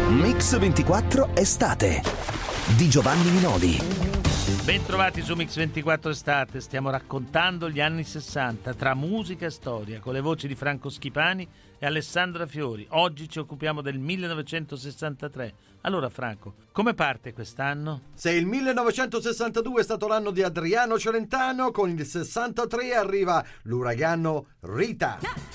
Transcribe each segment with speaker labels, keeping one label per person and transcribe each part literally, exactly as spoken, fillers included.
Speaker 1: Mix ventiquattro Estate di Giovanni Minoli.
Speaker 2: Bentrovati su Mix ventiquattro Estate, stiamo raccontando gli anni sessanta tra musica e storia con le voci di Franco Schipani e Alessandra Fiori. Oggi ci occupiamo del millenovecentosessantatré. Allora Franco, come parte quest'anno?
Speaker 3: Se il millenovecentosessantadue è stato l'anno di Adriano Celentano, con il sessantatré arriva l'uragano Rita.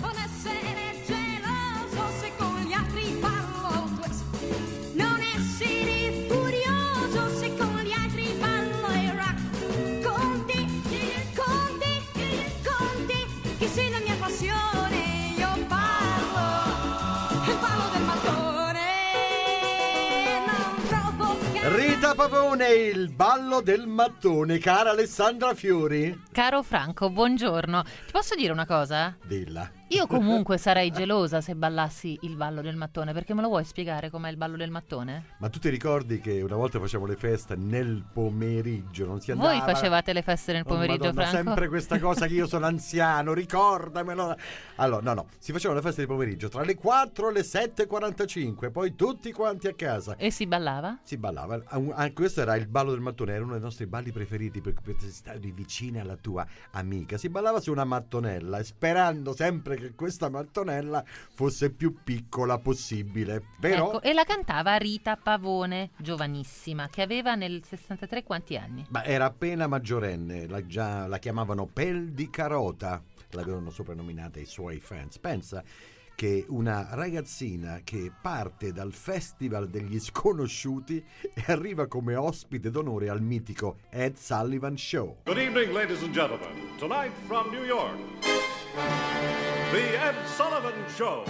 Speaker 3: Rita Pavone, il ballo del mattone. Cara Alessandra Fiori.
Speaker 4: Caro Franco, buongiorno. Ti posso dire una cosa?
Speaker 3: Dilla.
Speaker 4: Io comunque sarei gelosa se ballassi il ballo del mattone, perché me lo vuoi spiegare com'è il ballo del mattone?
Speaker 3: Ma tu ti ricordi che una volta facevamo le feste nel pomeriggio, non si andava?
Speaker 4: Voi facevate le feste nel pomeriggio,
Speaker 3: oh, Madonna,
Speaker 4: Franco?
Speaker 3: sempre questa cosa che io sono anziano, ricordamelo. Allora, no, no, si facevano le feste di pomeriggio tra le quattro e le sette e quarantacinque, poi tutti quanti a casa.
Speaker 4: E si ballava?
Speaker 3: Si ballava. Anche questo era il ballo del mattone, era uno dei nostri balli preferiti perché potevi stare vicina alla tua amica. Si ballava su una mattonella, sperando sempre che questa mattonella fosse più piccola possibile. Però...
Speaker 4: Ecco, e la cantava Rita Pavone, giovanissima, che aveva nel sessantatré quanti anni?
Speaker 3: Ma era appena maggiorenne, la, già, la chiamavano Pel di Carota, l'avevano soprannominata i suoi fans. Pensa che una ragazzina che parte dal Festival degli Sconosciuti e arriva come ospite d'onore al mitico Ed Sullivan Show.
Speaker 5: Good evening, ladies and gentlemen. Tonight from New York, the Ed Sullivan Show.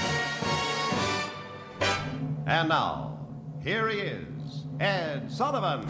Speaker 5: And now, here he is, Ed Sullivan.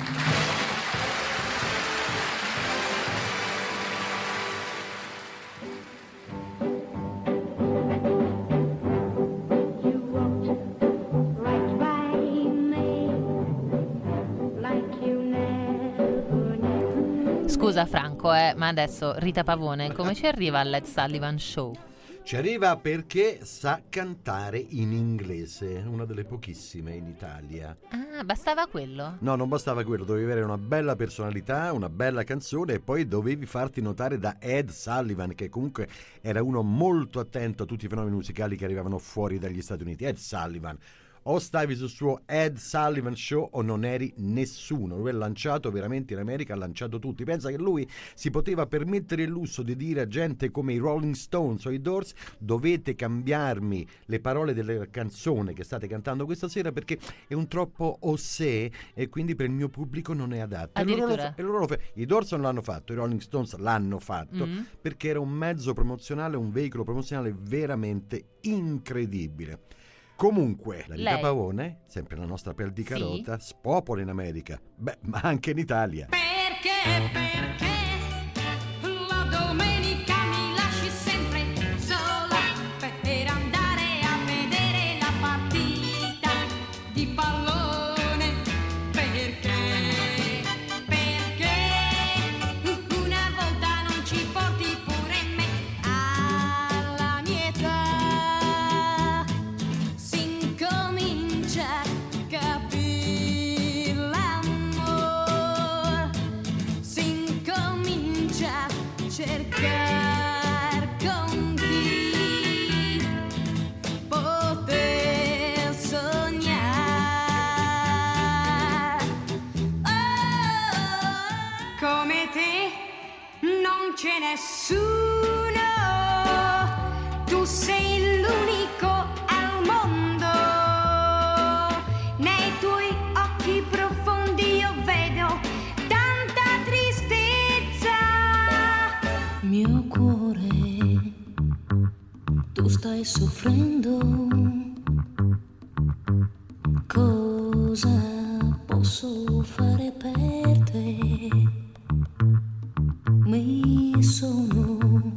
Speaker 4: Scusa Franco, eh, ma adesso Rita Pavone come ci arriva al Ed Sullivan Show?
Speaker 3: Ci arriva perché sa cantare in inglese, una delle pochissime in Italia.
Speaker 4: Ah, bastava quello?
Speaker 3: No, non bastava quello, dovevi avere una bella personalità, una bella canzone e poi dovevi farti notare da Ed Sullivan, che comunque era uno molto attento a tutti i fenomeni musicali che arrivavano fuori dagli Stati Uniti. Ed Sullivan. O stavi sul suo Ed Sullivan Show o non eri nessuno. Lui ha lanciato veramente in America, ha lanciato tutti. Pensa che lui si poteva permettere il lusso di dire a gente come i Rolling Stones o i Doors: dovete cambiarmi le parole della canzone che state cantando questa sera perché è un troppo osè e quindi per il mio pubblico non è adatto. E loro, lo, e loro lo fa- I Doors non l'hanno fatto, i Rolling Stones l'hanno fatto, mm-hmm. perché era un mezzo promozionale, un veicolo promozionale veramente incredibile. Comunque, la Rita Pavone, sempre la nostra Pel di Carota, sì? Spopola in America, beh, ma anche in Italia.
Speaker 6: Perché, perché la domenica mi lasci sempre sola per andare a vedere la partita di pallone? Perché, perché una volta non ci porti pure me alla mia età? Cercar con chi poter sognare. Oh, come te non c'è nessuno, tu sei l'unico al mondo. Nei tuoi occhi profondi io vedo tanta tristezza. Mio cuore, tu stai soffrendo, cosa posso fare per te? Mi sono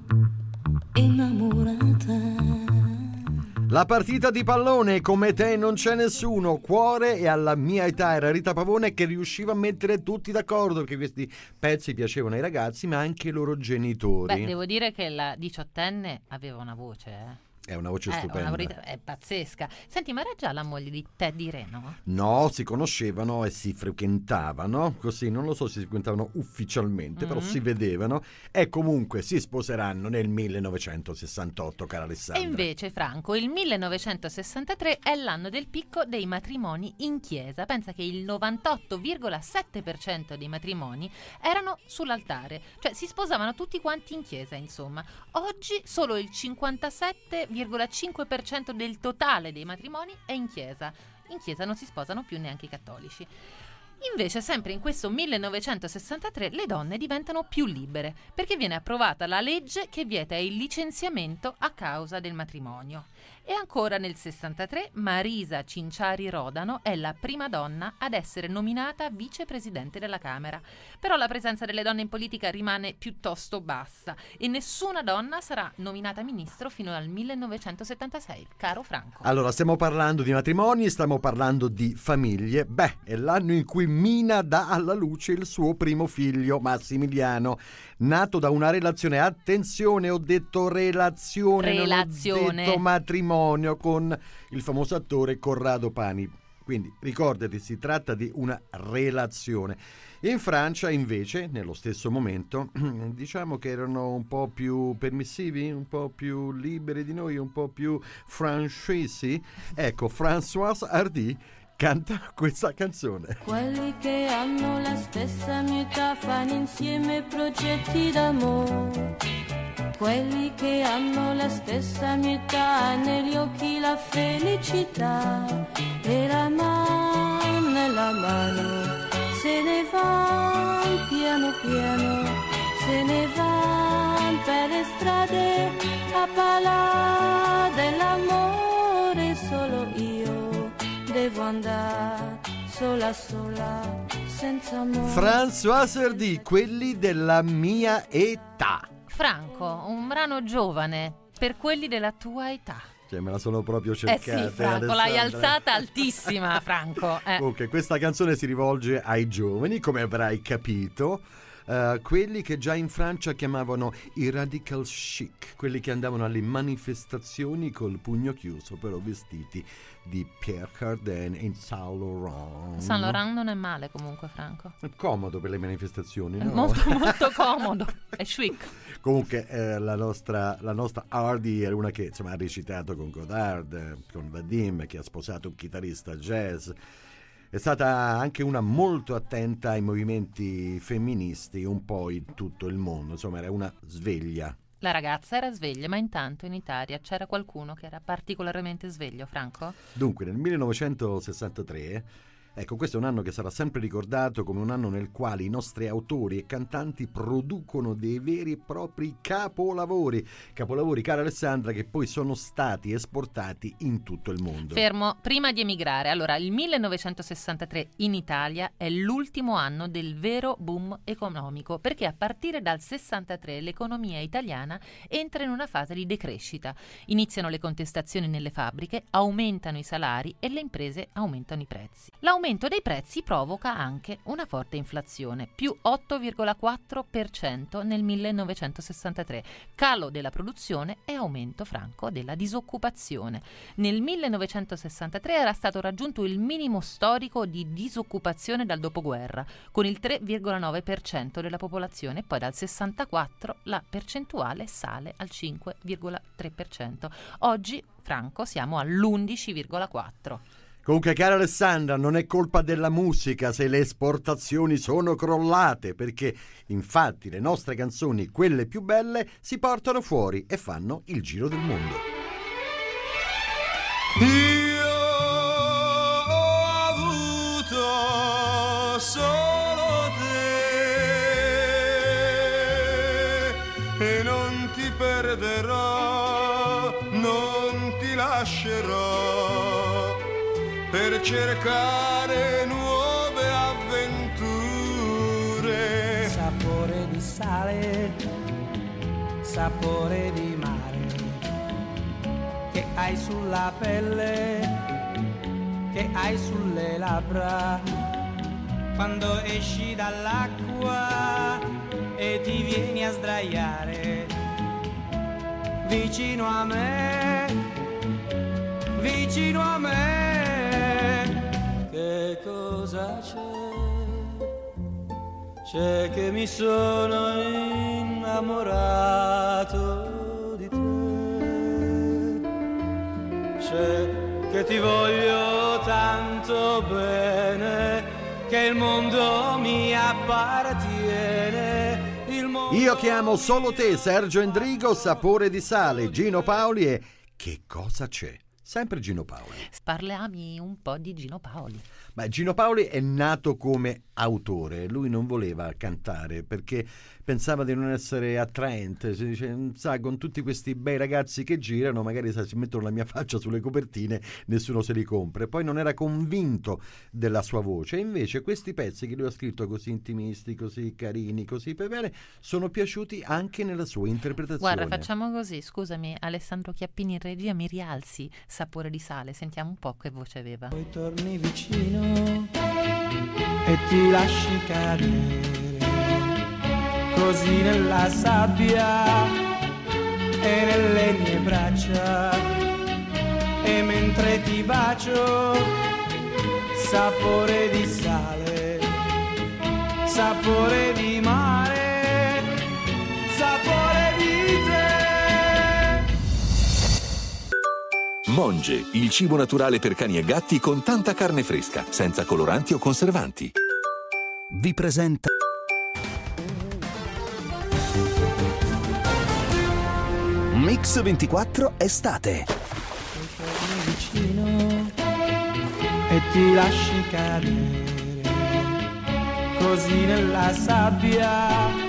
Speaker 6: innamorata.
Speaker 3: La partita di pallone, come te non c'è nessuno, cuore, e alla mia età era Rita Pavone che riusciva a mettere tutti d'accordo perché questi pezzi piacevano ai ragazzi ma anche ai loro genitori.
Speaker 4: Beh, devo dire che la diciottenne aveva una voce, eh.
Speaker 3: È una voce
Speaker 4: Eh,
Speaker 3: stupenda.
Speaker 4: una voce- è pazzesca. Senti, ma era già la moglie di Teddy Reno?
Speaker 3: No, si conoscevano e si frequentavano, così non lo so se si frequentavano ufficialmente, però
Speaker 4: Mm.
Speaker 3: si vedevano e comunque si sposeranno nel millenovecentosessantotto, cara
Speaker 4: E
Speaker 3: Alessandra.
Speaker 4: invece, Franco, il millenovecentosessantatré è l'anno del picco dei matrimoni in chiesa. Pensa che il novantotto virgola sette per cento dei matrimoni erano sull'altare, cioè si sposavano tutti quanti in chiesa, insomma. Oggi solo il cinquantasette virgola cinque per cento del totale dei matrimoni è in chiesa. In chiesa non si sposano più neanche i cattolici. Invece, sempre in questo millenovecentosessantatré, le donne diventano più libere, perché viene approvata la legge che vieta il licenziamento a causa del matrimonio. E ancora nel sessantatré, Marisa Cinciari Rodano è la prima donna ad essere nominata vicepresidente della Camera. Però la presenza delle donne in politica rimane piuttosto bassa e nessuna donna sarà nominata ministro fino al millenovecentosettantasei, caro Franco.
Speaker 3: Allora, stiamo parlando di matrimoni, stiamo parlando di famiglie. Beh, è l'anno in cui Mina dà alla luce il suo primo figlio, Massimiliano, nato da una relazione, attenzione, ho detto relazione,
Speaker 4: Relazione.
Speaker 3: non ho detto matrimonio, con il famoso attore Corrado Pani. Quindi ricordati, si tratta di una relazione. In Francia invece, nello stesso momento, diciamo che erano un po' più permissivi, un po' più liberi di noi, un po' più francesi. Ecco, Françoise Hardy canta questa canzone.
Speaker 7: Quelli che hanno la stessa mia età fanno insieme progetti d'amore. Quelli che hanno la stessa mia età negli occhi la felicità e la mano nella mano. Se ne van piano piano, se ne van per le strade a parlare dell'amore. Solo io devo andare sola sola senza amore.
Speaker 3: Françoise Hardy, quelli della mia età.
Speaker 4: Franco, un brano giovane per quelli della tua età.
Speaker 3: Cioè, me la sono proprio
Speaker 4: Eh
Speaker 3: cercata.
Speaker 4: sì, Franco, l'hai
Speaker 3: Alessandra.
Speaker 4: alzata altissima, Franco. Eh.
Speaker 3: Ok, questa canzone si rivolge ai giovani, come avrai capito, eh, quelli che già in Francia chiamavano i radical chic, quelli che andavano alle manifestazioni col pugno chiuso, però vestiti di Pierre Cardin e Saint Laurent.
Speaker 4: Saint Laurent non è male comunque, Franco.
Speaker 3: È comodo per le manifestazioni,
Speaker 4: È
Speaker 3: no?
Speaker 4: molto molto comodo, è chic.
Speaker 3: Comunque eh, la nostra la nostra Hardy era una che insomma ha recitato con Godard, eh, con Vadim, che ha sposato un chitarrista jazz. È stata anche una molto attenta ai movimenti femministi un po' in tutto il mondo, insomma era una sveglia.
Speaker 4: La ragazza era sveglia, ma intanto in Italia c'era qualcuno che era particolarmente sveglio, Franco?
Speaker 3: Dunque nel millenovecentosessantatré, ecco, questo è un anno che sarà sempre ricordato come un anno nel quale i nostri autori e cantanti producono dei veri e propri capolavori, capolavori, cara Alessandra, che poi sono stati esportati in tutto il mondo.
Speaker 4: Fermo, prima di emigrare, allora il millenovecentosessantatré in Italia è l'ultimo anno del vero boom economico, perché a partire dal sessantatré l'economia italiana entra in una fase di decrescita. Iniziano le contestazioni nelle fabbriche, aumentano i salari e le imprese aumentano i prezzi. L'aumento dei prezzi provoca anche una forte inflazione, più otto virgola quattro per cento nel millenovecentosessantatré, calo della produzione e aumento, Franco, della disoccupazione. Nel millenovecentosessantatré era stato raggiunto il minimo storico di disoccupazione dal dopoguerra, con il tre virgola nove per cento della popolazione, poi dal sessantaquattro la percentuale sale al cinque virgola tre per cento. Oggi, Franco, siamo all'undici virgola quattro per cento.
Speaker 3: Comunque, cara Alessandra, non è colpa della musica se le esportazioni sono crollate, perché infatti le nostre canzoni, quelle più belle, si portano fuori e fanno il giro del mondo.
Speaker 8: Io ho avuto solo te e non ti perderò, non ti lascerò per cercare nuove avventure.
Speaker 9: Sapore di sale, sapore di mare, che hai sulla pelle, che hai sulle labbra, quando esci dall'acqua e ti vieni a sdraiare vicino a me. vicino a me. Che cosa c'è? C'è che mi sono innamorato di te. C'è che ti voglio tanto bene, che il mondo mi appartiene. Il mondo
Speaker 3: Io chiamo solo te, Sergio Endrigo, Sapore di sale, Gino Paoli e Che cosa c'è? Sempre Gino Paoli.
Speaker 4: Parliamo un po' di Gino Paoli.
Speaker 3: Ma Gino Paoli è nato come autore, lui non voleva cantare perché pensava di non essere attraente, si dice, sa, con tutti questi bei ragazzi che girano, magari sa, si mettono la mia faccia sulle copertine, nessuno se li compra. Poi non era convinto della sua voce, invece questi pezzi che lui ha scritto così intimisti, così carini, così per bene, sono piaciuti anche nella sua interpretazione.
Speaker 4: Guarda, facciamo così, scusami, Alessandro Chiappini in regia, mi rialzi Sapore di sale, sentiamo un po' che voce aveva.
Speaker 9: Poi torni vicino e ti lasci cadere così nella sabbia e nelle mie braccia, e mentre ti bacio, sapore di sale, sapore di mare, sapore di te.
Speaker 10: Monge, il cibo naturale per cani e gatti con tanta carne fresca, senza coloranti o conservanti.
Speaker 1: Vi presenta Mix ventiquattro Estate.
Speaker 9: Torni vicino e ti lasci cadere così nella sabbia.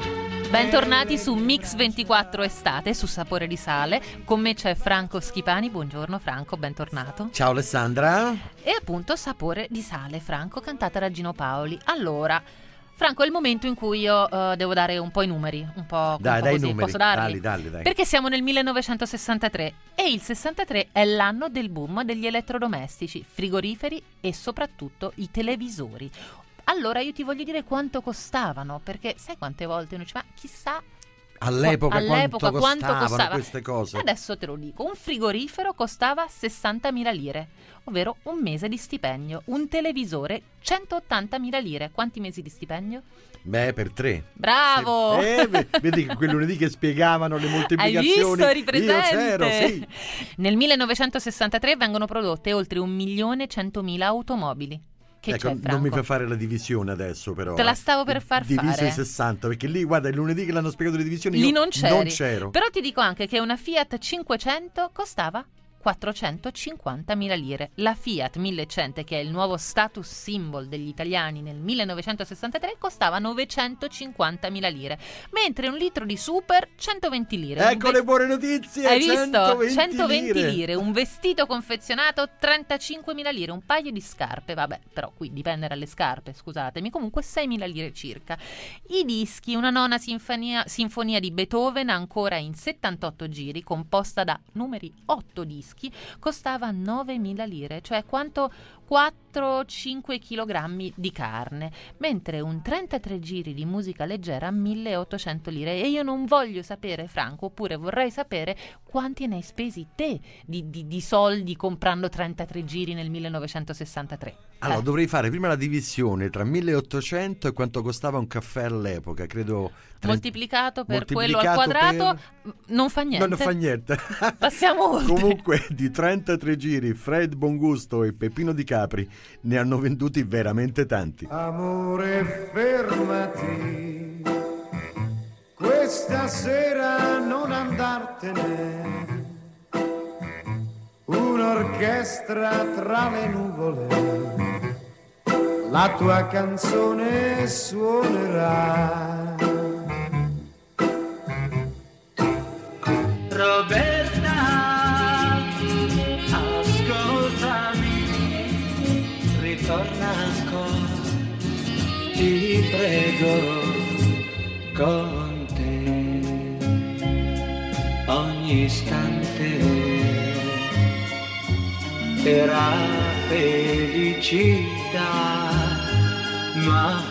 Speaker 4: Bentornati su Mix ventiquattro Estate, su Sapore di sale. Con me c'è Franco Schipani. Buongiorno Franco, bentornato.
Speaker 3: Ciao Alessandra.
Speaker 4: E appunto Sapore di sale, Franco, cantata da Gino Paoli. Allora, Franco, è il momento in cui io uh, devo dare un po' i numeri, un po',
Speaker 3: Dai,
Speaker 4: un po'
Speaker 3: dai
Speaker 4: così.
Speaker 3: i numeri.
Speaker 4: Posso darli?
Speaker 3: Dalli, dalli, dai.
Speaker 4: Perché siamo nel millenovecentosessantatré e il sessantatré è l'anno del boom degli elettrodomestici, frigoriferi e soprattutto i televisori. Allora io ti voglio dire quanto costavano, perché sai quante volte uno dice, ma chissà
Speaker 3: All'epoca,
Speaker 4: all'epoca
Speaker 3: quanto,
Speaker 4: quanto
Speaker 3: costavano
Speaker 4: costava
Speaker 3: queste cose?
Speaker 4: Adesso te lo dico, un frigorifero costava sessantamila lire, ovvero un mese di stipendio. Un televisore centottantamila lire. Quanti mesi di stipendio?
Speaker 3: Beh, per tre.
Speaker 4: Bravo!
Speaker 3: Eh, vedi quel lunedì che spiegavano le moltiplicazioni.
Speaker 4: Hai visto, eri presente?
Speaker 3: Io c'ero, sì.
Speaker 4: Nel millenovecentosessantatré vengono prodotte oltre un milione centomila automobili. Che
Speaker 3: ecco,
Speaker 4: c'è, Franco?
Speaker 3: non mi fa fare la divisione adesso, però.
Speaker 4: Te la
Speaker 3: eh.
Speaker 4: stavo per far
Speaker 3: Diviso
Speaker 4: fare.
Speaker 3: in sessanta, perché lì, guarda, il lunedì che l'hanno spiegato le divisioni,
Speaker 4: Lì
Speaker 3: io
Speaker 4: non c'eri.
Speaker 3: non c'ero.
Speaker 4: Però ti dico anche che una Fiat cinquecento costava quattrocentocinquantamila lire. La Fiat millecento, che è il nuovo status symbol degli italiani nel millenovecentosessantatré, costava novecentocinquantamila lire, mentre un litro di Super centoventi lire.
Speaker 3: Ecco
Speaker 4: Un
Speaker 3: le buone notizie.
Speaker 4: Hai visto?
Speaker 3: centoventi,
Speaker 4: centoventi
Speaker 3: lire.
Speaker 4: lire. Un vestito confezionato trentacinquemila lire. Un paio di scarpe, vabbè, però qui dipende dalle scarpe, scusatemi, comunque seimila lire circa. I dischi, una nona sinfonia, sinfonia di Beethoven ancora in settantotto giri, composta da numeri otto dischi, costava novemila lire, cioè quanto quattro cinque chilogrammi di carne, mentre un trentatré giri di musica leggera milleottocento lire. E io non voglio sapere, Franco, oppure vorrei sapere quanti ne hai spesi te di, di, di soldi comprando trentatré giri nel millenovecentosessantatré.
Speaker 3: Allora,
Speaker 4: Eh.
Speaker 3: dovrei fare prima la divisione tra milleottocento e quanto costava un caffè all'epoca, credo. tre-
Speaker 4: Moltiplicato per quello al
Speaker 3: moltiplicato
Speaker 4: quadrato,
Speaker 3: per-
Speaker 4: non fa niente.
Speaker 3: No, non fa niente.
Speaker 4: Passiamo oltre.
Speaker 3: Comunque, di trentatré giri, Fred Bongusto e Peppino Di Capri ne hanno venduti veramente tanti.
Speaker 8: Amore, fermati, questa sera non andartene, un'orchestra tra le nuvole, la tua canzone suonerà.
Speaker 9: Roberta, ascoltami, ritorna ancora, ti prego, con te ogni istante era felicità, ma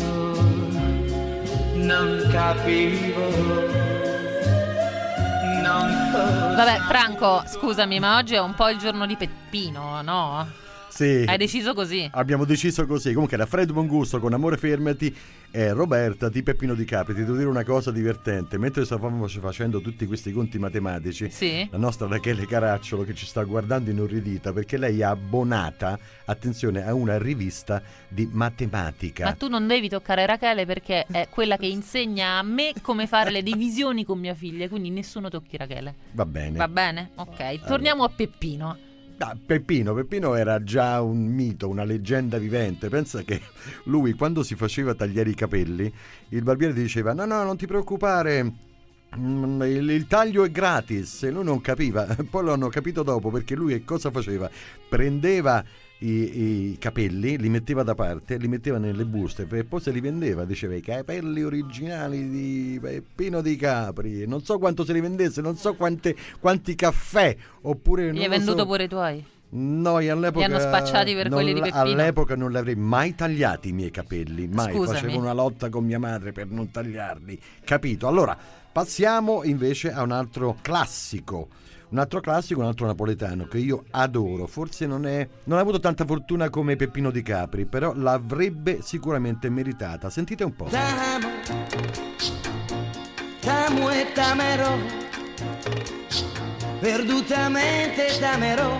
Speaker 9: io non capivo,
Speaker 4: Vabbè, Franco, scusami, ma oggi è un po' il giorno di Peppino, no?
Speaker 3: Sì.
Speaker 4: Hai deciso così?
Speaker 3: Abbiamo deciso così. Comunque era Fred Bongusto con Amore Fermati e Roberta di Peppino Di Capri. Ti devo dire una cosa divertente: mentre stavamo facendo tutti questi conti matematici,
Speaker 4: sì,
Speaker 3: la nostra Rachele Caracciolo, che ci sta guardando inorridita perché lei è abbonata, attenzione, a una rivista di matematica.
Speaker 4: Ma tu non devi toccare Rachele perché è quella che insegna a me come fare le divisioni con mia figlia, quindi nessuno tocchi Rachele.
Speaker 3: Va bene.
Speaker 4: Va bene? Ok, torniamo allora a Peppino.
Speaker 3: Ah, Peppino, Peppino era già un mito, una leggenda vivente. Pensa che lui, quando si faceva tagliare i capelli, il barbiere ti diceva: no, no, non ti preoccupare, il, il taglio è gratis. E lui non capiva. Poi lo hanno capito dopo, perché lui che cosa faceva? Prendeva i, i capelli, li metteva da parte, li metteva nelle buste e poi se li vendeva. Diceva: i capelli originali di Peppino Di Capri. Non so quanto se li vendesse, non so quante, quanti caffè. Oppure
Speaker 4: Gli hai venduto so. pure i tuoi?
Speaker 3: No, io all'epoca
Speaker 4: li hanno spacciati per quelli di Peppino.
Speaker 3: All'epoca non li avrei mai tagliati i miei capelli, mai.
Speaker 4: Scusami.
Speaker 3: Facevo una lotta con mia madre per non tagliarli, capito? Allora, passiamo invece a un altro classico. Un altro classico, un altro napoletano che io adoro. Forse non è non ha avuto tanta fortuna come Peppino Di Capri, però l'avrebbe sicuramente meritata. Sentite un po'.
Speaker 11: T'amo, t'amo e t'amerò, perdutamente t'amerò,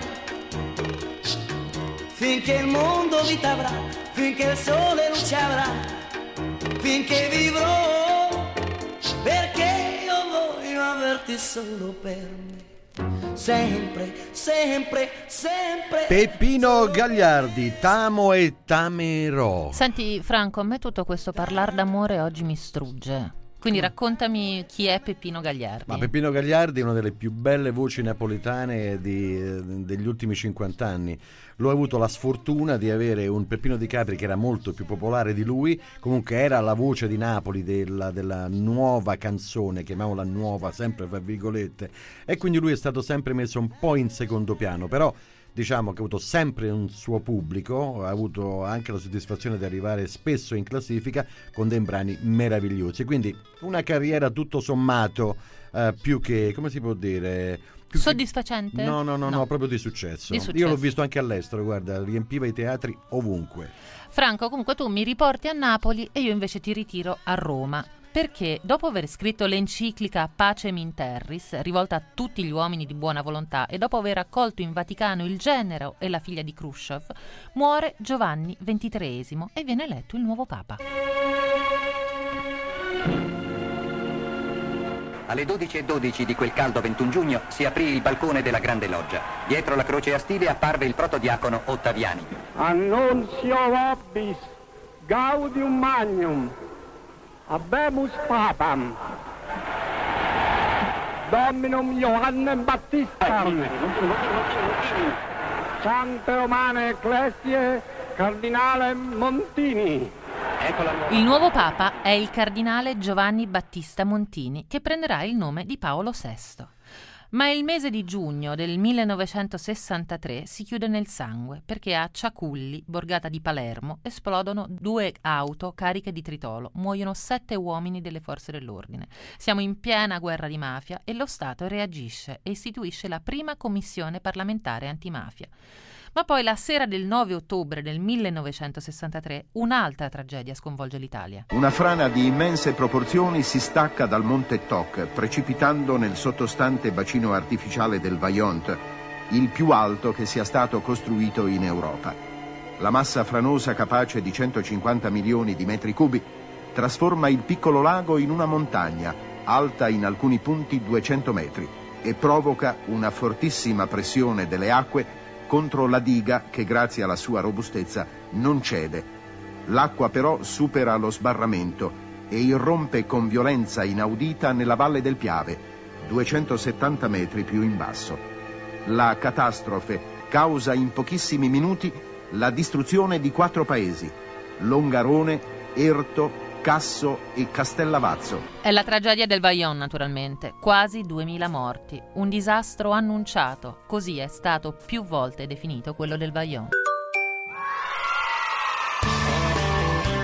Speaker 11: finché il mondo vita avrà, finché il sole luce avrà, finché vivrò, perché io voglio averti solo per me. Sempre, sempre, sempre.
Speaker 3: Peppino Gagliardi, t'amo e t'amerò.
Speaker 4: Senti Franco, a me tutto questo parlar d'amore oggi mi strugge. Quindi raccontami chi è Peppino Gagliardi.
Speaker 3: Ma Peppino Gagliardi è una delle più belle voci napoletane di, degli ultimi cinquanta anni. Lui ha avuto la sfortuna di avere un Peppino Di Capri che era molto più popolare di lui. Comunque era la voce di Napoli della, della nuova canzone, chiamiamola nuova sempre fra virgolette, e quindi lui è stato sempre messo un po' in secondo piano. Però diciamo che ha avuto sempre un suo pubblico, ha avuto anche la soddisfazione di arrivare spesso in classifica con dei brani meravigliosi, quindi una carriera tutto sommato eh, più che, come si può dire, più
Speaker 4: soddisfacente?
Speaker 3: Che... No, no, no, no, no, proprio di successo. di successo. Io l'ho visto anche all'estero, guarda, riempiva i teatri ovunque.
Speaker 4: Franco, comunque tu mi riporti a Napoli e io invece ti ritiro a Roma. Perché dopo aver scritto l'enciclica Pacem in Terris, rivolta a tutti gli uomini di buona volontà, e dopo aver accolto in Vaticano il genero e la figlia di Khrushchev, muore Giovanni ventitreesimo e viene eletto il nuovo Papa.
Speaker 12: Alle dodici e dodici di quel caldo ventuno giugno si aprì il balcone della Grande Loggia. Dietro la croce a stile apparve il protodiacono Ottaviani.
Speaker 13: Annunzio vobis, gaudium magnum, habemus papam, Dominum Johannem Battistam, Sante Romane Ecclesiae, Cardinale Montini.
Speaker 4: Il nuovo Papa è il cardinale Giovanni Battista Montini, che prenderà il nome di Paolo sesto. Ma il mese di giugno del millenovecentosessantatré si chiude nel sangue perché a Ciaculli, borgata di Palermo, esplodono due auto cariche di tritolo, muoiono sette uomini delle forze dell'ordine. Siamo in piena guerra di mafia e lo Stato reagisce e istituisce la prima commissione parlamentare antimafia. Ma poi la sera del nove ottobre del millenovecentosessantatré un'altra tragedia sconvolge l'Italia.
Speaker 14: Una frana di immense proporzioni si stacca dal monte Toc, precipitando nel sottostante bacino artificiale del Vajont, il più alto che sia stato costruito in Europa. La massa franosa, capace di centocinquanta milioni di metri cubi, trasforma il piccolo lago in una montagna, alta in alcuni punti duecento metri, e provoca una fortissima pressione delle acque contro la diga che, grazie alla sua robustezza, non cede. L'acqua però supera lo sbarramento e irrompe con violenza inaudita nella valle del Piave, duecentosettanta metri più in basso. La catastrofe causa in pochissimi minuti la distruzione di quattro paesi: Longarone, Erto, Casso e Castellavazzo.
Speaker 4: È la tragedia del Vajont, naturalmente. Quasi duemila morti. Un disastro annunciato. Così è stato più volte definito quello del Vajont.
Speaker 15: Che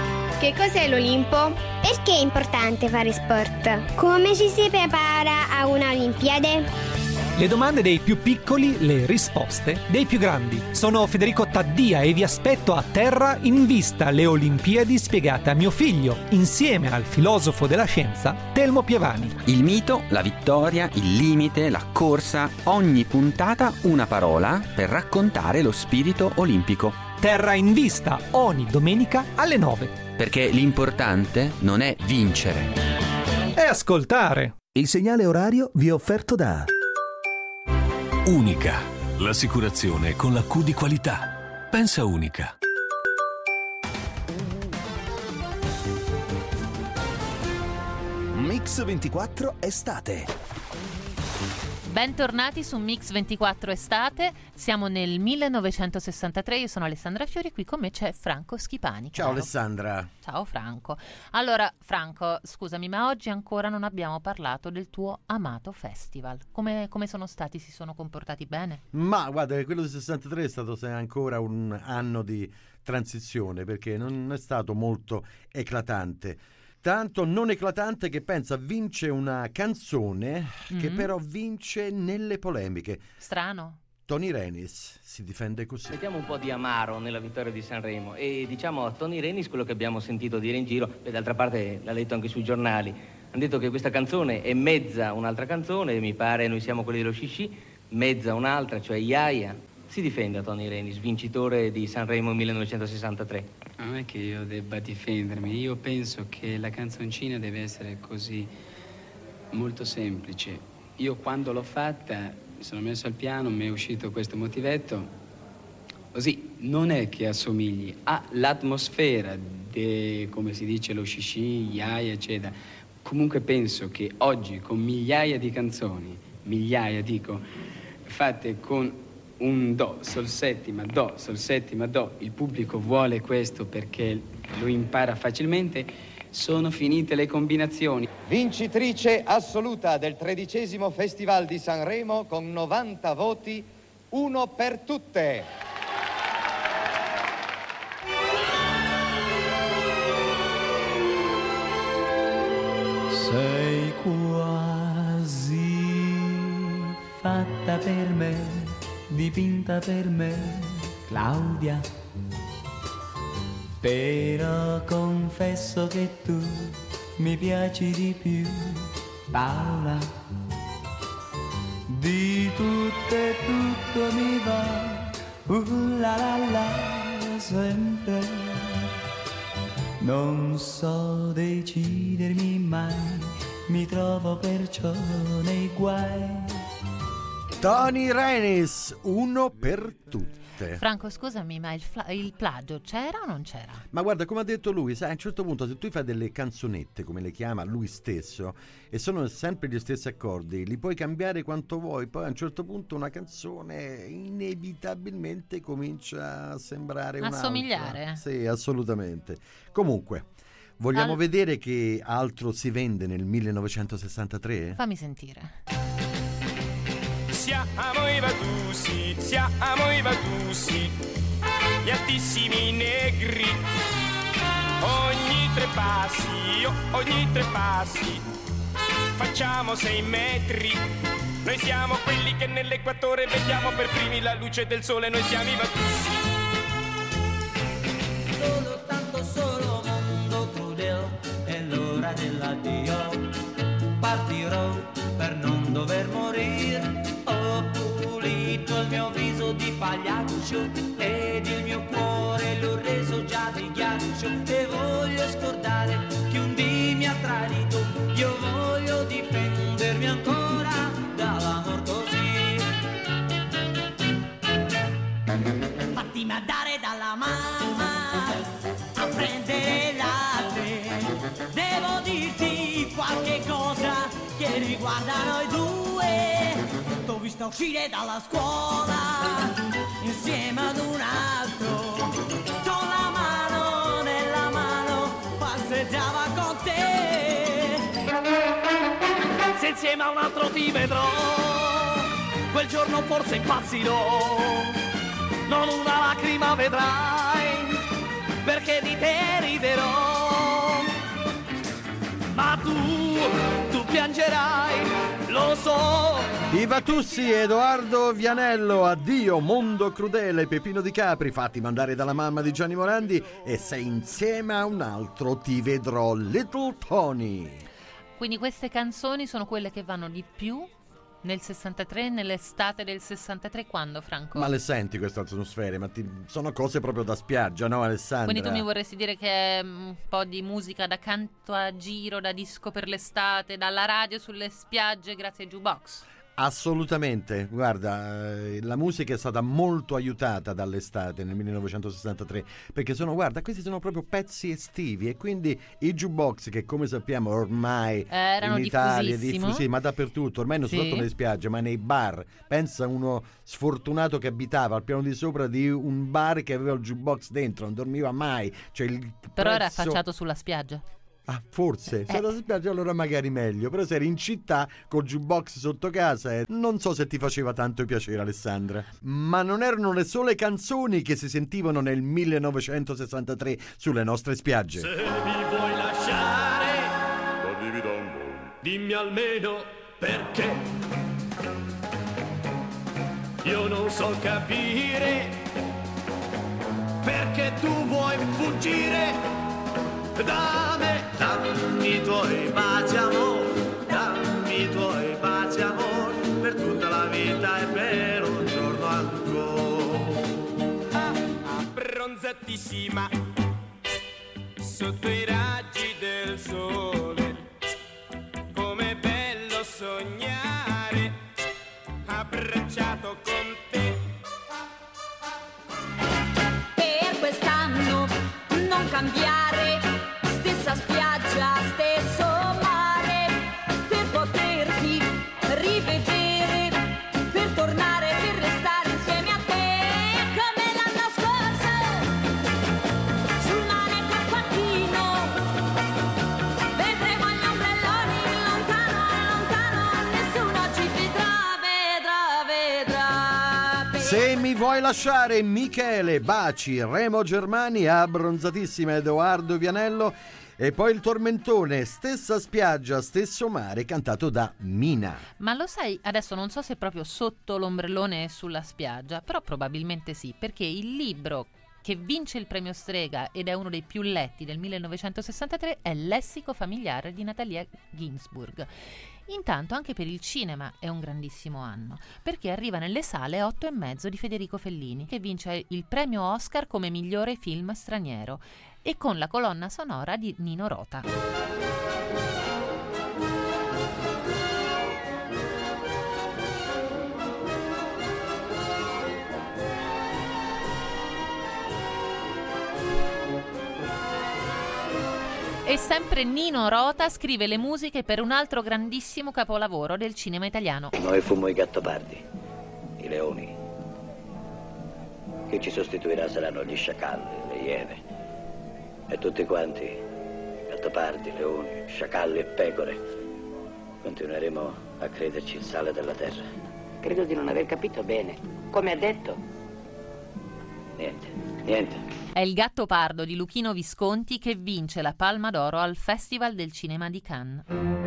Speaker 15: Che cos'è l'Olimpo? Perché è importante fare sport? Come ci si prepara a una Olimpiade?
Speaker 16: Le domande dei più piccoli, le risposte dei più grandi. Sono Federico Taddia e vi aspetto a Terra in Vista, le Olimpiadi spiegate a mio figlio, insieme al filosofo della scienza Telmo Pievani.
Speaker 17: Il mito, la vittoria, il limite, la corsa, ogni puntata una parola per raccontare lo spirito olimpico.
Speaker 16: Terra in Vista, ogni domenica alle nove.
Speaker 17: Perché l'importante non è vincere,
Speaker 16: è ascoltare.
Speaker 1: Il segnale orario vi è offerto da
Speaker 18: Unica, l'assicurazione con la Q di qualità. Pensa Unica.
Speaker 1: Mix ventiquattro Estate.
Speaker 4: Bentornati su Mix ventiquattro Estate, siamo nel millenovecentosessantatré, io sono Alessandra Fiori, qui con me c'è Franco Schipani.
Speaker 3: Ciao
Speaker 4: caro.
Speaker 3: Alessandra.
Speaker 4: Ciao Franco. Allora Franco, scusami, ma oggi ancora non abbiamo parlato del tuo amato festival. Come, come sono stati? Si sono comportati bene?
Speaker 3: Ma guarda, quello del sessantatré è stato ancora un anno di transizione, perché non è stato molto eclatante. Tanto non eclatante che pensa vince una canzone mm-hmm. che però vince nelle polemiche.
Speaker 4: Strano.
Speaker 3: Tony Renis si difende così.
Speaker 19: Mettiamo un po' di amaro nella vittoria di Sanremo e diciamo a Tony Renis quello che abbiamo sentito dire in giro, e d'altra parte l'ha letto anche sui giornali. Hanno detto che questa canzone è mezza un'altra canzone, mi pare Noi siamo quelli dello Scisci, mezza un'altra, cioè Iaia. Si difende a Tony Renis, vincitore di Sanremo millenovecentosessantatré.
Speaker 20: Non è che io debba difendermi, io penso che la canzoncina deve essere così molto semplice. Io quando l'ho fatta, mi sono messo al piano, mi è uscito questo motivetto, così non è che assomigli all'atmosfera di, come si dice, lo Scisci, Iaia, eccetera. Comunque penso che oggi con migliaia di canzoni, migliaia dico, fatte con un do, sol settima, do, sol settima, do, il pubblico vuole questo perché lo impara facilmente, sono finite le combinazioni.
Speaker 21: Vincitrice assoluta del tredicesimo Festival di Sanremo con novanta voti, uno per tutte.
Speaker 22: Sei quasi fatta per me, dipinta per me, Claudia. Però confesso che tu mi piaci di più, Paola. Di tutto e tutto mi va, uh la la la, sempre. Non so decidermi mai, mi trovo perciò nei guai.
Speaker 3: Tony Renis, uno per tutte.
Speaker 4: Franco, scusami, ma il, fla- il plagio c'era o non c'era?
Speaker 3: Ma guarda, come ha detto lui, sai, a un certo punto se tu fai delle canzonette, come le chiama lui stesso, e sono sempre gli stessi accordi, li puoi cambiare quanto vuoi, poi a un certo punto una canzone inevitabilmente comincia a sembrare un'altra.
Speaker 4: Assomigliare?
Speaker 3: Sì, assolutamente. Comunque, vogliamo Al... vedere che altro si vende nel millenovecentosessantatré?
Speaker 4: Fammi sentire.
Speaker 23: Siamo i Vatussi, siamo i Vatussi, gli altissimi negri. Ogni tre passi, ogni tre passi, facciamo sei metri. Noi siamo quelli che nell'equatore vediamo per primi la luce del sole, noi siamo i Vatussi.
Speaker 22: Solo tanto solo mondo crudel, è l'ora dell'addio. Partirò per non dover morire. Ho pulito il mio viso di pagliaccio ed il mio cuore l'ho reso già di ghiaccio. E voglio scordare che un dì mi ha tradito. Io voglio difendermi ancora dall'amor così. Fatti mandare dalla mamma a prendere latte. Devo dirti qualche cosa che riguarda noi due. T'ho visto uscire dalla scuola insieme ad un altro, con la mano nella mano passeggiava con te.
Speaker 23: Se insieme a un altro ti vedrò, quel giorno forse impazzirò. Non una lacrima vedrai, perché di te riderò.
Speaker 11: piangerai, lo so.
Speaker 3: Iva Tussi, Edoardo Vianello, addio mondo crudele, Peppino Di Capri, fatti mandare dalla mamma di Gianni Morandi, e sei insieme a un altro ti vedrò, Little Tony.
Speaker 4: Quindi queste canzoni sono quelle che vanno di più nel sessantatré, nell'estate del sessantatré, quando, Franco?
Speaker 3: Ma le senti queste atmosfere? Ma ti... sono cose proprio da spiaggia, no, Alessandra?
Speaker 4: Quindi tu mi vorresti dire che è un po' di musica da canto a giro, da disco per l'estate, dalla radio sulle spiagge grazie ai jukebox?
Speaker 3: Assolutamente, guarda, eh, la musica è stata molto aiutata dall'estate nel millenovecentosessantatré, perché sono, guarda, questi sono proprio pezzi estivi, e quindi i jukebox, che come sappiamo ormai
Speaker 4: eh, erano
Speaker 3: in Italia
Speaker 4: diffusissimo.
Speaker 3: diffusi, ma dappertutto, ormai non
Speaker 4: Sì.
Speaker 3: soltanto nelle spiagge, ma nei bar. Pensa uno sfortunato che abitava al piano di sopra di un bar che aveva il jukebox dentro, non dormiva mai. Cioè il
Speaker 4: Però era
Speaker 3: prezzo...
Speaker 4: affacciato sulla spiaggia.
Speaker 3: Ah, forse, se
Speaker 4: Eh.
Speaker 3: era spiaggia allora magari meglio, però se eri in città col jukebox sotto casa, eh, non so se ti faceva tanto piacere, Alessandra. Ma non erano le sole canzoni che si sentivano nel millenovecentosessantatré sulle nostre spiagge.
Speaker 11: Se mi vuoi lasciare, dimmi almeno perché. Io non so capire perché tu vuoi fuggire da me. Dammi i tuoi baci, amore, dammi i tuoi baci, amore, per tutta la vita e per un giorno ancora.
Speaker 23: Ah, abbronzatissima sotto i raggi del sole, com'è bello sognare abbracciato con te.
Speaker 7: Per quest'anno non cambiare, stessa spiaggia, stesso mare, per poterti rivedere, per tornare, per restare insieme a te, come l'anno scorso, sul mare Carpatino, vedremo gli ombrelloni lontano e lontano, nessuno ci vedrà, vedrà, vedrà. Per
Speaker 3: Se mi vuoi lasciare, Michele, baci, Remo Germani, abbronzatissima, Edoardo Vianello, e poi il tormentone, stessa spiaggia, stesso mare, cantato da Mina.
Speaker 4: Ma lo sai, adesso non so se proprio sotto l'ombrellone e sulla spiaggia, però probabilmente sì, perché il libro che vince il premio Strega ed è uno dei più letti del millenovecentosessantatré è Lessico familiare di Natalia Ginzburg. Intanto anche per il cinema è un grandissimo anno, perché arriva nelle sale Otto e mezzo di Federico Fellini, che vince il premio Oscar come migliore film straniero, e con la colonna sonora di Nino Rota. E sempre Nino Rota scrive le musiche per un altro grandissimo capolavoro del cinema italiano.
Speaker 2: Noi fummo i gattopardi, i leoni. Chi ci sostituirà saranno gli sciacalli, le iene. E tutti quanti, gattopardi, leoni, sciacalli e pecore, continueremo a crederci il sale della terra.
Speaker 5: Credo di non aver capito bene. Come ha detto?
Speaker 2: Niente, niente.
Speaker 4: È Il Gattopardo di Luchino Visconti che vince la Palma d'Oro al Festival del Cinema di Cannes.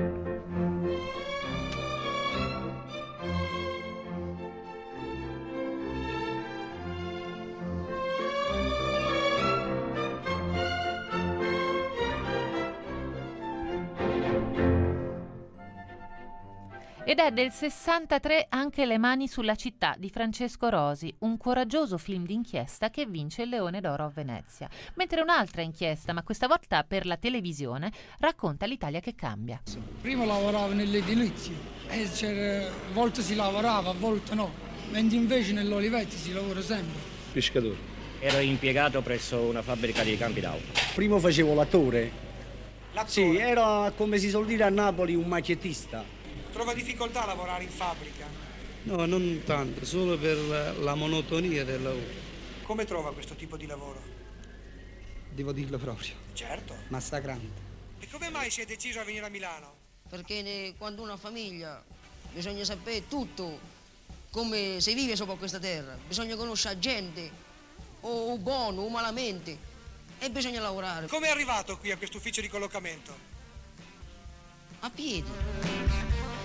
Speaker 4: Ed è del sessantatré anche Le mani sulla città di Francesco Rosi, un coraggioso film d'inchiesta che vince il Leone d'Oro a Venezia. Mentre un'altra inchiesta, ma questa volta per la televisione, racconta l'Italia che cambia.
Speaker 6: Prima lavoravo nell'edilizia e c'era, a volte si lavorava, a volte no, mentre invece nell'Olivetti si lavora sempre.
Speaker 24: Pescatore.
Speaker 25: Ero impiegato presso una fabbrica di campi d'auto.
Speaker 24: Prima facevo l'attore.
Speaker 6: L'attore?
Speaker 24: Sì, era come si suol dire a Napoli un machettista.
Speaker 6: Trova difficoltà a lavorare in fabbrica?
Speaker 24: No, non tanto, solo per la, la monotonia del lavoro.
Speaker 6: Come trova questo tipo di lavoro?
Speaker 24: Devo dirlo proprio.
Speaker 6: Certo.
Speaker 24: Massacrante.
Speaker 6: E come mai si è deciso a venire a Milano?
Speaker 5: Perché ne- quando uno ha famiglia bisogna sapere tutto, come si vive sopra questa terra. Bisogna conoscere la gente, o, o buono o malamente, e bisogna lavorare.
Speaker 6: Come è arrivato qui a questo ufficio di collocamento?
Speaker 5: A piedi.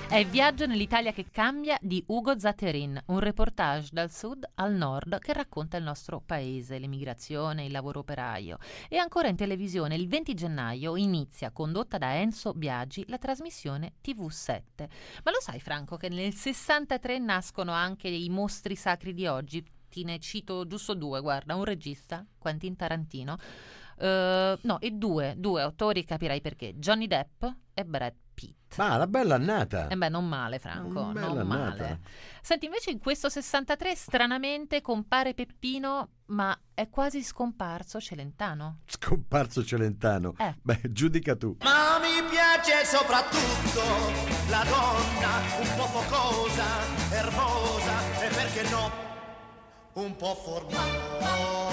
Speaker 4: È Viaggio nell'Italia che cambia di Ugo Zatterin, un reportage dal sud al nord che racconta il nostro paese, l'emigrazione, il lavoro operaio. E ancora in televisione il venti gennaio inizia, condotta da Enzo Biagi, la trasmissione T V sette. Ma lo sai, Franco, che nel sessantatré nascono anche i mostri sacri di oggi? Ti ne cito giusto due, guarda, un regista, Quentin Tarantino, uh, no, e due, due autori, capirai perché, Johnny Depp e Brad Pitt.
Speaker 3: Ma la bella annata.
Speaker 4: Eh beh, non male, Franco,
Speaker 3: Bella
Speaker 4: non
Speaker 3: annata.
Speaker 4: male. Senti, invece in questo sessantatré stranamente compare Peppino, ma è quasi scomparso Celentano.
Speaker 3: Scomparso Celentano.
Speaker 4: Eh.
Speaker 3: Beh, giudica tu.
Speaker 11: Ma mi piace soprattutto la donna un po' focosa, ermosa e perché no, un po' formosa.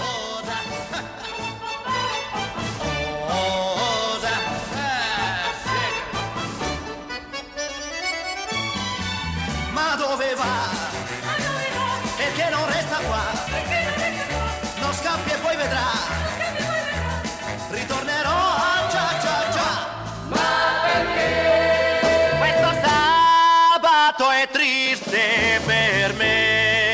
Speaker 11: Ma dove va? Perché non resta qua? Non scappi e poi vedrà. Ritornerò a già già già. Ma perché? Questo sabato è triste per me.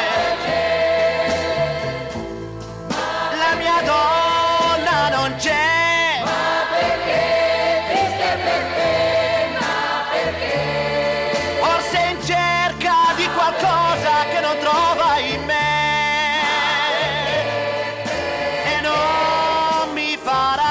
Speaker 11: La mia donna non c'è. Ma perché? Triste per te, ma perché? Forse in cerca di qualcosa che non trova in me. E non mi farà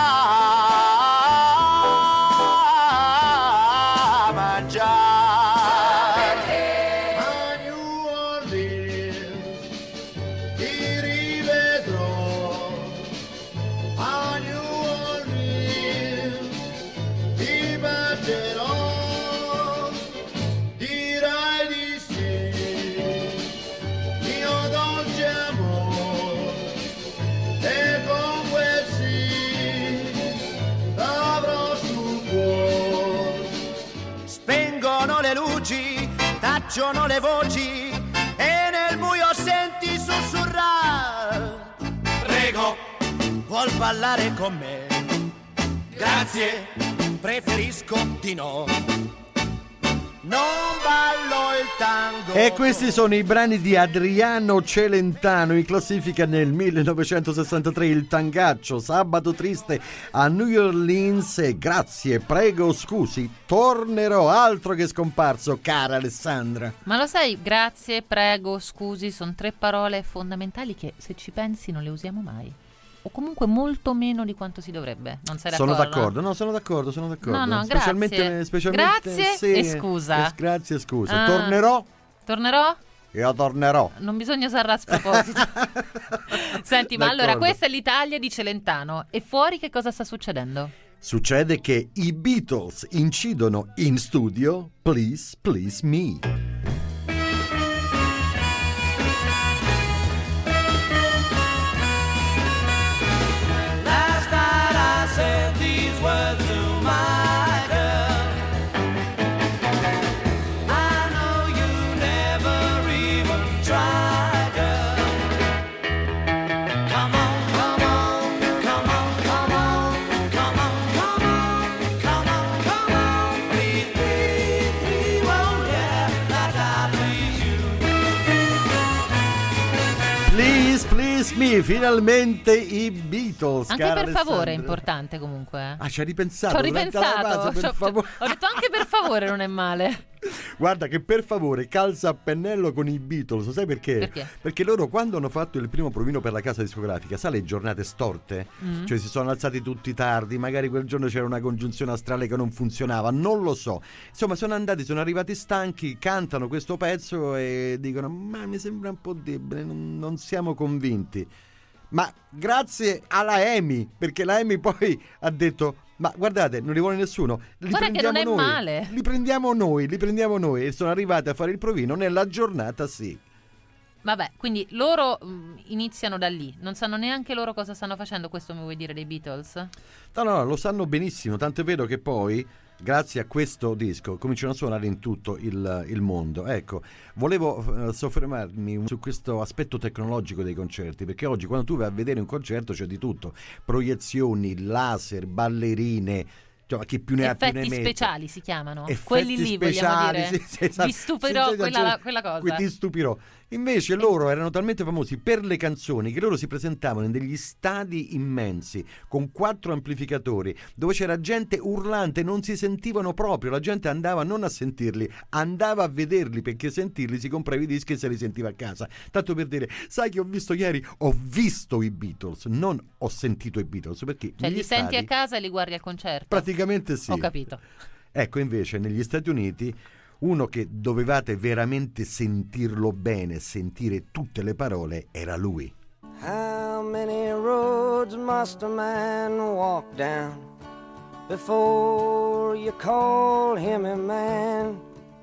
Speaker 11: mangiare. A New Orleans ti rivedrò. A New Orleans ti bacerò. Dirai di sì, mio dolce amore, e con quel sì l'avrò sul cuore. Spengono le luci, tacciono le voci e nel buio senti sussurrare. Prego, vuol ballare con me? Grazie, preferisco di no. Non ballo il tango.
Speaker 3: E questi sono i brani di Adriano Celentano, in classifica nel millenovecentosessantatré, il tangaccio, Sabato triste a New Orleans e Grazie, prego, scusi, tornerò, altro che scomparso, cara Alessandra.
Speaker 4: Ma lo sai, grazie, prego, scusi, sono tre parole fondamentali che se ci pensi non le usiamo mai. O comunque molto meno di quanto si dovrebbe. Non sei d'accordo?
Speaker 3: Sono d'accordo, no, sono d'accordo, sono d'accordo.
Speaker 4: No, no,
Speaker 3: specialmente,
Speaker 4: grazie.
Speaker 3: specialmente
Speaker 4: Grazie
Speaker 3: sì,
Speaker 4: e scusa.
Speaker 3: eh, grazie e scusa.
Speaker 4: Ah.
Speaker 3: Tornerò?
Speaker 4: Tornerò?
Speaker 3: Io tornerò.
Speaker 4: Non bisogna usarla a sproposito. Senti, ma
Speaker 3: D'accordo.
Speaker 4: allora questa è l'Italia di Celentano. E fuori che cosa sta succedendo?
Speaker 3: Succede che i Beatles incidono in studio Please Please Me.
Speaker 11: Last night I said these words to my girl. I know you never even tried, girl. Come on, come on, come on, come on, come on, come on, come on, come on. Please, please, please, oh yeah, like I please you.
Speaker 3: Please Please Me, finalmente i Beatles.
Speaker 4: Anche
Speaker 3: cara
Speaker 4: per favore è
Speaker 3: Alessandra.
Speaker 4: importante comunque.
Speaker 3: Ah, ci hai ripensato?
Speaker 4: Ci ho
Speaker 3: durante la
Speaker 4: ripensato.
Speaker 3: pausa, per
Speaker 4: Ci ho-
Speaker 3: favore.
Speaker 4: Ho detto anche per favore non è male.
Speaker 3: Guarda che per favore calza a pennello con i Beatles, sai perché?
Speaker 4: Perché?
Speaker 3: Perché loro quando hanno fatto il primo provino per la casa discografica, sai le giornate storte?
Speaker 4: Mm.
Speaker 3: Cioè si sono alzati tutti tardi, magari quel giorno c'era una congiunzione astrale che non funzionava, non lo so. Insomma sono andati, sono arrivati stanchi, cantano questo pezzo e dicono ma mi sembra un po' debole, non, non siamo convinti. Ma grazie alla EMI, perché la EMI poi ha detto ma guardate, non li vuole nessuno, li
Speaker 4: Guarda che
Speaker 3: prendiamo
Speaker 4: non è
Speaker 3: noi,
Speaker 4: male.
Speaker 3: li prendiamo noi, li prendiamo noi e sono arrivati a fare il provino nella giornata sì.
Speaker 4: Vabbè, quindi loro mh, iniziano da lì. Non sanno neanche loro cosa stanno facendo, questo mi vuoi dire dei Beatles?
Speaker 3: No, no, lo sanno benissimo, tanto è vero che poi, grazie a questo disco, cominciano a suonare in tutto il, il mondo. Ecco, volevo eh, soffermarmi su questo aspetto tecnologico dei concerti, perché oggi quando tu vai a vedere un concerto c'è di tutto, proiezioni, laser, ballerine, Cioè, chi più ne ha più ne
Speaker 4: effetti
Speaker 3: mette.
Speaker 4: speciali si chiamano,
Speaker 3: Effetti
Speaker 4: quelli lì
Speaker 3: speciali,
Speaker 4: vogliamo dire.
Speaker 3: sì, sì, esatto.
Speaker 4: Vi stupirò
Speaker 3: Sì, sì,
Speaker 4: quella,
Speaker 3: sì,
Speaker 4: quella cosa.
Speaker 3: qui ti stupirò. Invece loro erano talmente famosi per le canzoni che loro si presentavano in degli stadi immensi con quattro amplificatori dove c'era gente urlante, non si sentivano proprio, la gente andava non a sentirli, andava a vederli, perché sentirli si comprava i dischi e se li sentiva a casa. Tanto per dire, sai che ho visto ieri? Ho visto i Beatles, non ho sentito i Beatles, perché
Speaker 4: Cioè
Speaker 3: negli
Speaker 4: li senti
Speaker 3: stadi,
Speaker 4: a casa e li guardi al concerto?
Speaker 3: praticamente sì.
Speaker 4: Ho capito.
Speaker 3: Ecco, invece negli Stati Uniti uno che dovevate veramente sentirlo bene, sentire tutte le parole, era lui.
Speaker 11: How many roads must a man walk down before you call him a man?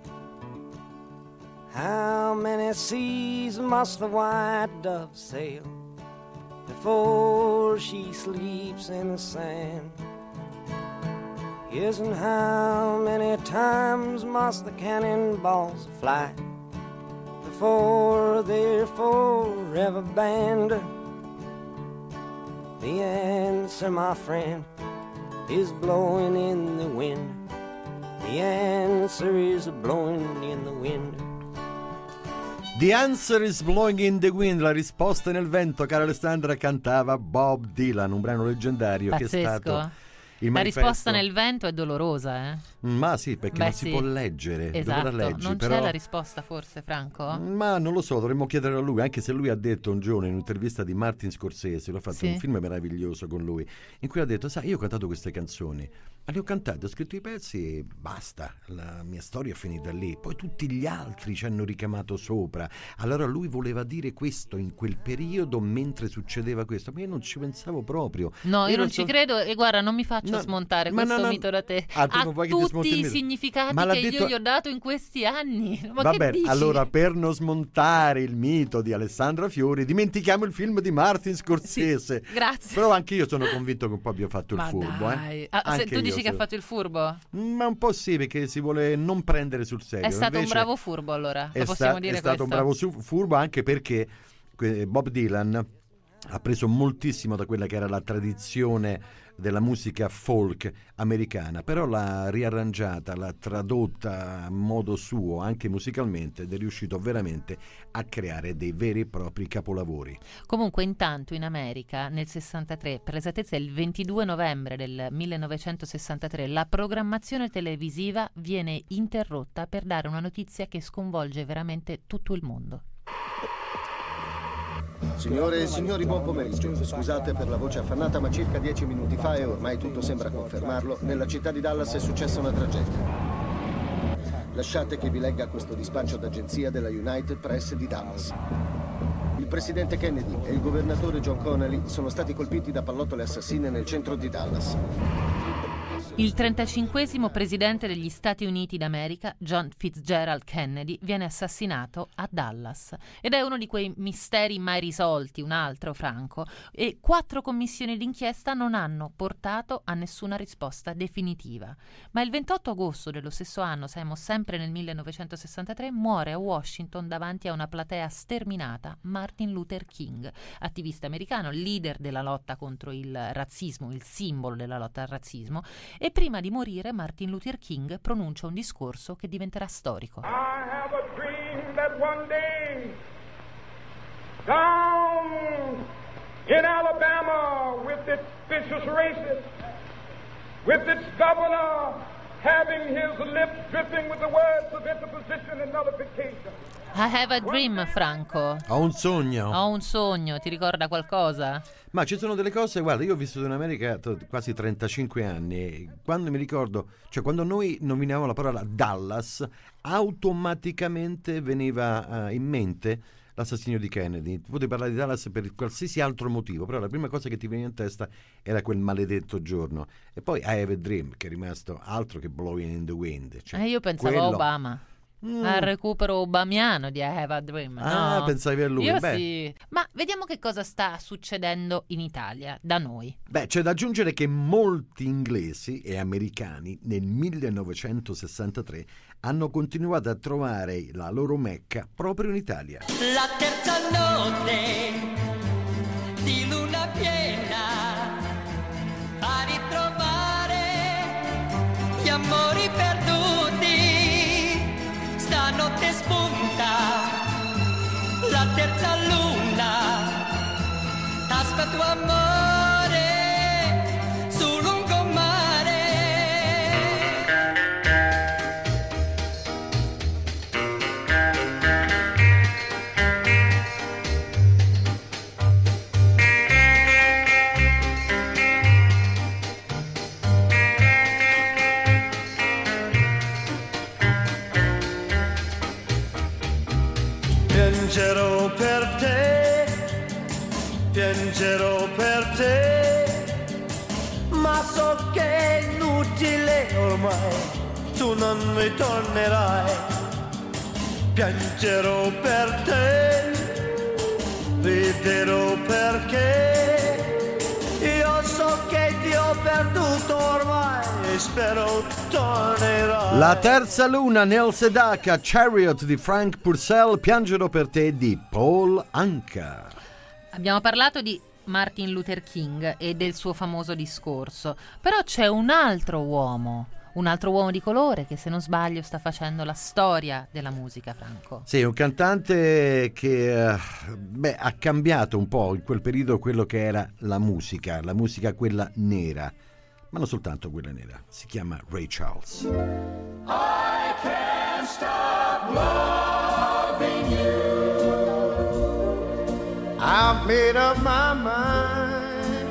Speaker 11: How many seas must the white dove sail before she sleeps in the sand? Yes, and how many times must the cannonballs fly before they're forever banned? The answer, my friend, is blowing in the wind. The answer is blowing in the wind.
Speaker 3: The answer is blowing in the wind, la risposta nel vento, cara Alessandra, cantava Bob Dylan, un brano leggendario.
Speaker 4: Pazzesco.
Speaker 3: Che è stato il
Speaker 4: La
Speaker 3: manifesto.
Speaker 4: risposta nel vento è dolorosa, eh?
Speaker 3: Ma sì, perché
Speaker 4: Beh,
Speaker 3: non
Speaker 4: sì.
Speaker 3: si può leggere.
Speaker 4: Esatto,
Speaker 3: Dove la leggi,
Speaker 4: non
Speaker 3: però...
Speaker 4: c'è la risposta forse, Franco?
Speaker 3: Ma non lo so, dovremmo chiedere a lui, anche se lui ha detto un giorno in un'intervista di Martin Scorsese, l'ho fatto
Speaker 4: Sì.
Speaker 3: un film meraviglioso con lui, in cui ha detto, sai, io ho cantato queste canzoni, ma le ho cantate, ho scritto i pezzi e basta, la mia storia è finita lì, poi tutti gli altri ci hanno richiamato sopra, allora lui voleva dire questo in quel periodo mentre succedeva questo, ma io non ci pensavo proprio.
Speaker 4: No, io, io non
Speaker 3: so...
Speaker 4: ci credo e guarda, non mi faccio
Speaker 3: No,
Speaker 4: smontare
Speaker 3: ma
Speaker 4: questo
Speaker 3: no, no.
Speaker 4: mito da te.
Speaker 3: Ah, tu
Speaker 4: ha
Speaker 3: non vuoi che ti smonti il
Speaker 4: tutti i
Speaker 3: mito?
Speaker 4: significati
Speaker 3: Ma l'ha
Speaker 4: che
Speaker 3: detto-
Speaker 4: io gli ho dato in questi anni. Ma
Speaker 3: Va
Speaker 4: che
Speaker 3: bene,
Speaker 4: dici?
Speaker 3: allora per non smontare il mito di Alessandra Fiori dimentichiamo il film di Martin Scorsese.
Speaker 4: Sì, grazie.
Speaker 3: Però anche io sono convinto che un po' abbia fatto
Speaker 4: Ma
Speaker 3: il furbo.
Speaker 4: dai.
Speaker 3: Eh.
Speaker 4: Ah, se
Speaker 3: Anche
Speaker 4: tu
Speaker 3: io
Speaker 4: dici che ha
Speaker 3: so.
Speaker 4: fatto il furbo?
Speaker 3: Ma un po' sì, perché si vuole non prendere sul serio.
Speaker 4: È stato
Speaker 3: Invece
Speaker 4: un bravo furbo, allora.
Speaker 3: È,
Speaker 4: Lo possiamo
Speaker 3: sta-
Speaker 4: dire
Speaker 3: è stato
Speaker 4: questo?
Speaker 3: un bravo su- furbo anche perché que- Bob Dylan ha preso moltissimo da quella che era la tradizione della musica folk americana, però l'ha riarrangiata, l'ha tradotta a modo suo anche musicalmente ed è riuscito veramente a creare dei veri e propri capolavori.
Speaker 4: Comunque intanto in America nel sessantatré, per l'esattezza il ventidue novembre del millenovecentosessantatré, la programmazione televisiva viene interrotta per dare una notizia che sconvolge veramente tutto il mondo.
Speaker 8: Signore e signori, buon pomeriggio. Scusate per la voce affannata, ma circa dieci minuti fa, e ormai tutto sembra confermarlo, nella città di Dallas è successa una tragedia. Lasciate che vi legga questo dispaccio d'agenzia della United Press di Dallas. Il presidente Kennedy e il governatore John Connally sono stati colpiti da pallottole assassine nel centro di Dallas.
Speaker 4: Il trentacinquesimo presidente degli Stati Uniti d'America, John Fitzgerald Kennedy, viene assassinato a Dallas. Ed è uno di quei misteri mai risolti, un altro, Franco. E quattro commissioni d'inchiesta non hanno portato a nessuna risposta definitiva. Ma il ventotto agosto dello stesso anno, siamo sempre nel millenovecentosessantatré, muore a Washington davanti a una platea sterminata Martin Luther King, attivista americano, leader della lotta contro il razzismo, il simbolo della lotta al razzismo. E prima di morire Martin Luther King pronuncia un discorso che diventerà storico.
Speaker 23: I have a dream that one day down in Alabama with its vicious racists, with its governor having his lips dripping with the words of interposition and nullification.
Speaker 4: I have a dream, Franco.
Speaker 3: Ho un sogno.
Speaker 4: Ho un sogno, ti ricorda qualcosa?
Speaker 3: Ma ci sono delle cose, guarda, io ho vissuto in America t- quasi trentacinque anni e quando mi ricordo, cioè quando noi nominavamo la parola Dallas, automaticamente veniva uh, in mente l'assassinio di Kennedy. Potevi parlare di Dallas per qualsiasi altro motivo, però la prima cosa che ti veniva in testa era quel maledetto giorno. E poi I Have a Dream, che è rimasto altro che Blowing in the Wind. Cioè,
Speaker 4: eh, io pensavo
Speaker 3: quello...
Speaker 4: a Obama. Mm. Al recupero obamiano di I Have a Dream.
Speaker 3: Ah,
Speaker 4: no.
Speaker 3: pensavi a lui.
Speaker 4: Io
Speaker 3: Beh.
Speaker 4: sì. Ma vediamo che cosa sta succedendo in Italia, da noi.
Speaker 3: Beh, c'è da aggiungere che molti inglesi e americani nel millenovecentosessantatré hanno continuato a trovare la loro Mecca proprio in Italia.
Speaker 22: La terza notte di luna piena a ritrovare
Speaker 11: amori perduti, stanotte spunta la terza luna, t'aspetto amore sul lungomare.
Speaker 9: Piangerò per te, piangerò per te, ma so che è inutile ormai, tu non mi tornerai. Piangerò per te, riderò perché io so che ti ho perduto ormai e spero tornerai.
Speaker 3: La terza luna, Neil Sedaka, Chariot di Frank Purcell, Piangerò per te di Paul Anka.
Speaker 4: Abbiamo parlato di Martin Luther King e del suo famoso discorso, però c'è un altro uomo, un altro uomo di colore che, se non sbaglio, sta facendo la storia della musica, Franco.
Speaker 3: Sì, un cantante che beh, ha cambiato un po' in quel periodo quello che era la musica, la musica quella nera, ma non soltanto quella nera. Si chiama Ray Charles.
Speaker 11: I can't stop loving you.
Speaker 9: I've made up my mind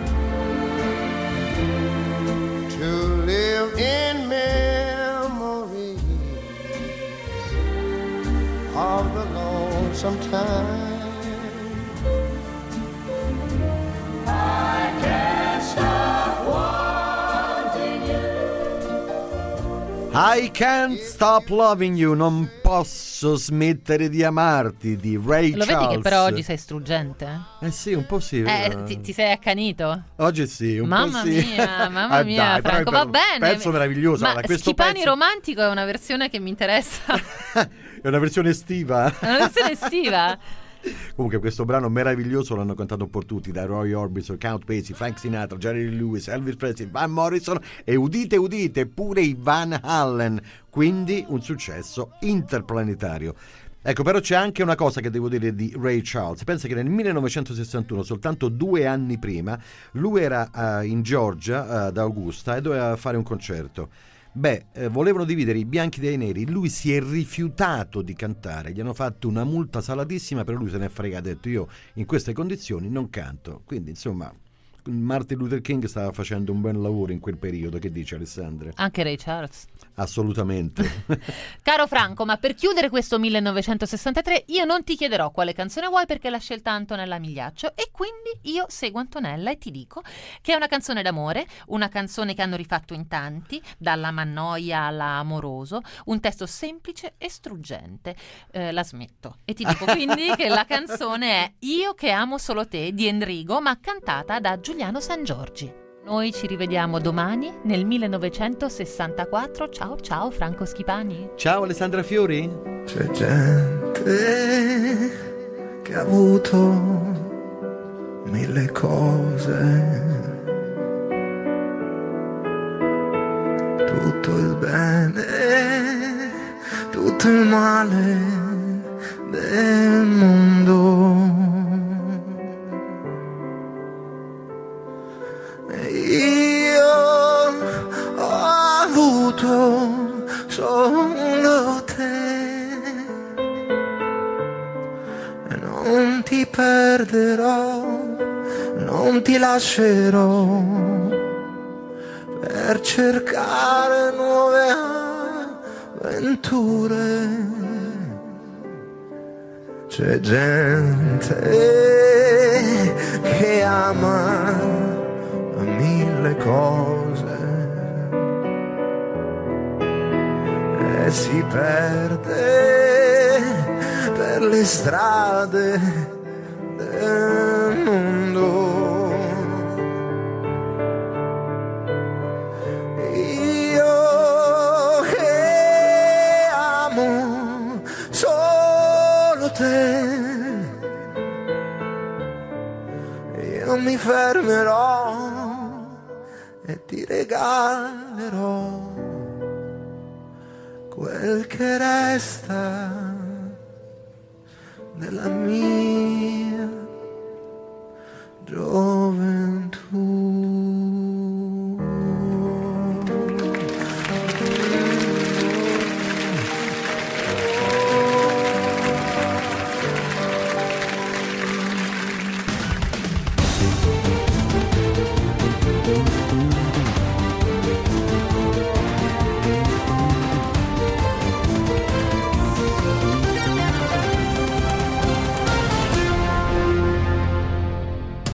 Speaker 9: to live in memories of the lonesome time.
Speaker 11: I can't stop wanting you.
Speaker 3: I can't stop loving you, non posso smettere di amarti, di Ray
Speaker 4: Lo
Speaker 3: Charles.
Speaker 4: vedi che però oggi sei struggente?
Speaker 3: Eh sì, un po' sì.
Speaker 4: Eh, ti, ti sei accanito?
Speaker 3: Oggi sì, un
Speaker 4: mamma
Speaker 3: po' sì.
Speaker 4: mia, mamma
Speaker 3: Ah,
Speaker 4: mia,
Speaker 3: dai,
Speaker 4: Franco,
Speaker 3: però
Speaker 4: va bene.
Speaker 3: Pezzo meraviglioso.
Speaker 4: Ma
Speaker 3: Allora, questo
Speaker 4: Schipani
Speaker 3: pezzo
Speaker 4: romantico è una versione che mi interessa.
Speaker 3: è una versione estiva.
Speaker 4: È una versione estiva.
Speaker 3: Comunque questo brano meraviglioso l'hanno cantato un po' tutti, da Roy Orbison, Count Basie, Frank Sinatra, Jerry Lee Lewis, Elvis Presley, Van Morrison e udite udite pure i Van Halen, quindi un successo interplanetario. Ecco, però c'è anche una cosa che devo dire di Ray Charles. Pensa che nel millenovecentosessantuno, soltanto due anni prima, lui era uh, in Georgia, uh, ad Augusta, e doveva fare un concerto. Beh, eh, volevano dividere i bianchi dai neri, lui si è rifiutato di cantare, gli hanno fatto una multa salatissima, però lui se ne è fregato, ha detto io in queste condizioni non canto. Quindi insomma Martin Luther King stava facendo un bel lavoro in quel periodo, che dice Alessandra?
Speaker 4: Anche Ray Charles.
Speaker 3: Assolutamente.
Speaker 4: Caro Franco, ma per chiudere questo millenovecentosessantatré io non ti chiederò quale canzone vuoi, perché l'ha scelta Antonella Migliaccio, e quindi io seguo Antonella e ti dico che è una canzone d'amore, una canzone che hanno rifatto in tanti, dalla Mannoia alla Amoroso, un testo semplice e struggente. Eh, la smetto e ti dico quindi che la canzone è Io che amo solo te di Endrigo, ma cantata da Giuliano Sangiorgi. Noi ci rivediamo domani nel millenovecentosessantaquattro. Ciao ciao Franco Schipani.
Speaker 3: Ciao Alessandra Fiori.
Speaker 9: C'è gente che ha avuto mille cose, tutto il bene, tutto il male del mondo. Io ho avuto solo te e non ti perderò, non ti lascerò per cercare nuove avventure. C'è gente che ama mille cose e si perde per le strade del mondo. Io che amo solo te, io mi fermerò e ti regalerò quel che resta della mia